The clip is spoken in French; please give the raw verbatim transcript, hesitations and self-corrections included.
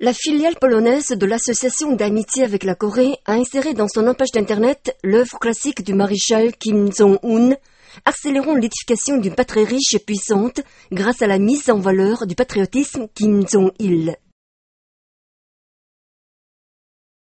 La filiale polonaise de l'association d'amitié avec la Corée a inséré dans son page d'internet l'œuvre classique du maréchal Kim Jong-un, accélérant l'édification d'une patrie riche et puissante grâce à la mise en valeur du patriotisme Kim Jong-il.